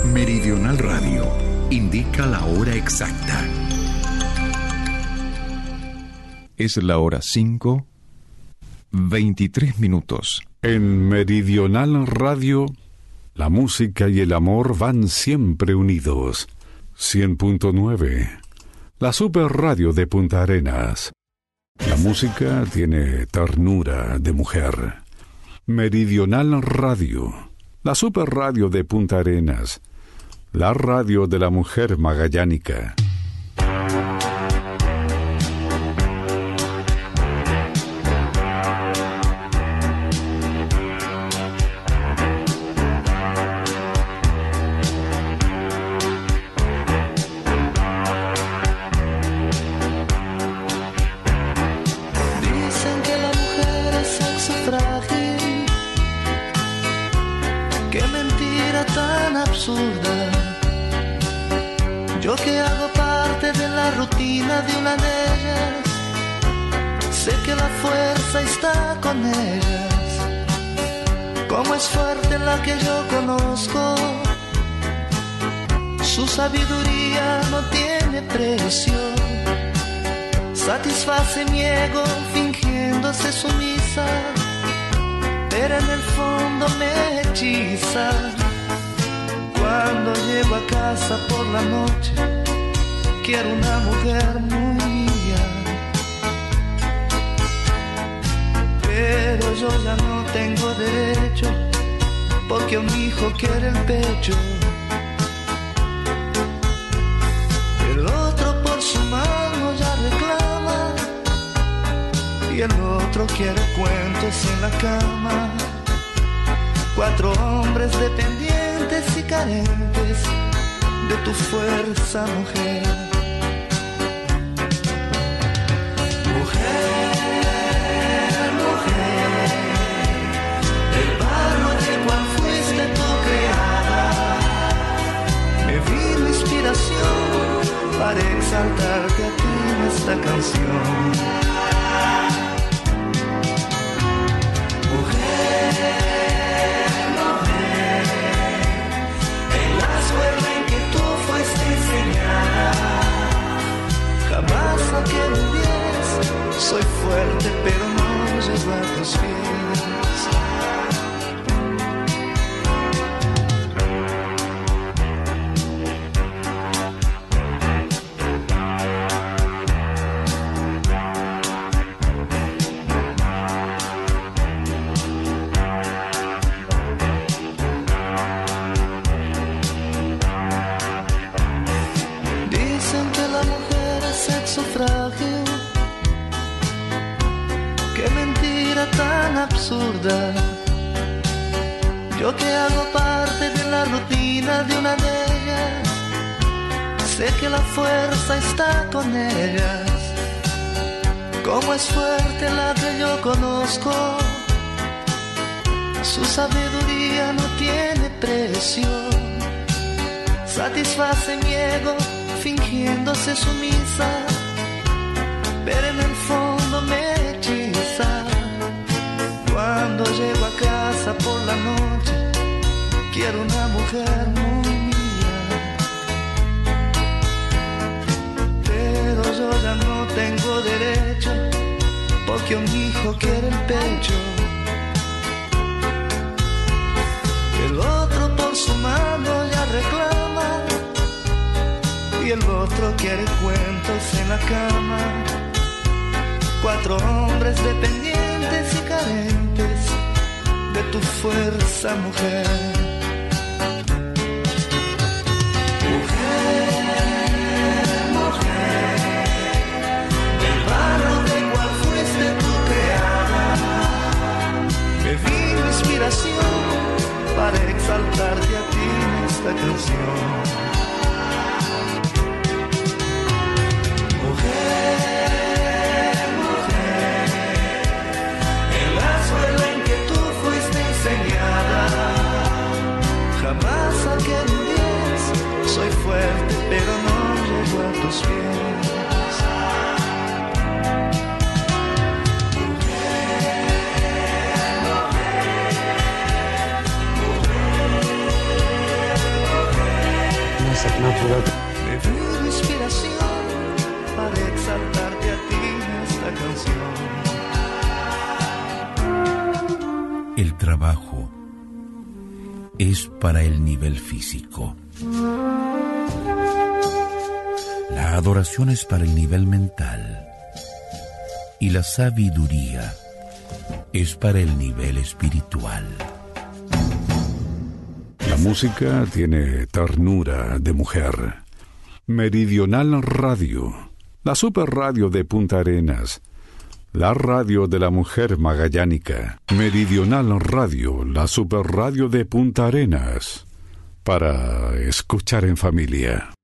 Meridional Radio indica la hora exacta. Es la hora 5:23. En Meridional Radio, la música y el amor van siempre unidos. 100.9, la super radio de Punta Arenas. La música tiene ternura de mujer. Meridional Radio, la super radio de Punta Arenas, la radio de la mujer magallánica. Yo que hago parte de la rutina de una de ellas, sé que la fuerza está con ellas. Como es fuerte la que yo conozco, su sabiduría no tiene precio. Satisface mi ego fingiéndose sumisa, pero en el fondo me hechiza. Cuando llego a casa por la noche, quiero una mujer muy mía. Pero yo ya no tengo derecho, porque un hijo quiere el pecho. El otro por su mano ya reclama, y el otro quiere cuentos en la cama. 4 hombres dependientes y carentes de tu fuerza, mujer. Mujer, mujer, del barro del cual fuiste tú creada, me vino inspiración para exaltarte a ti en esta canción. Jamás saqué un 10, soy fuerte pero no llego a tus pies. Qué mentira tan absurda. Yo que hago parte de la rutina de una de ellas, sé que la fuerza está con ellas. Cómo es fuerte la que yo conozco, su sabiduría no tiene precio. Satisface mi ego fingiéndose sumisa, pero en el fondo me hechiza. Cuando llego a casa por la noche, quiero una mujer muy mía. Pero yo ya no tengo derecho, porque un hijo quiere el pecho. El otro por su mano ya reclama, y el otro quiere cuentos en la cama. 4 hombres dependientes y carentes de tu fuerza, mujer. Mujer, mujer, del barro del cual fuiste tú creada, me vino inspiración para exaltarte a ti en esta canción. Jamás saqué un 10, soy fuerte pero no llego a tus pies. Mujer, mujer, mujer, Me pido inspiración para exaltarte a ti esta canción. El trabajo es para el nivel físico. La adoración es para el nivel mental. Y la sabiduría es para el nivel espiritual. La música tiene ternura de mujer. Meridional Radio, la super radio de Punta Arenas, la radio de la mujer magallánica. Meridional Radio, la super radio de Punta Arenas, para escuchar en familia.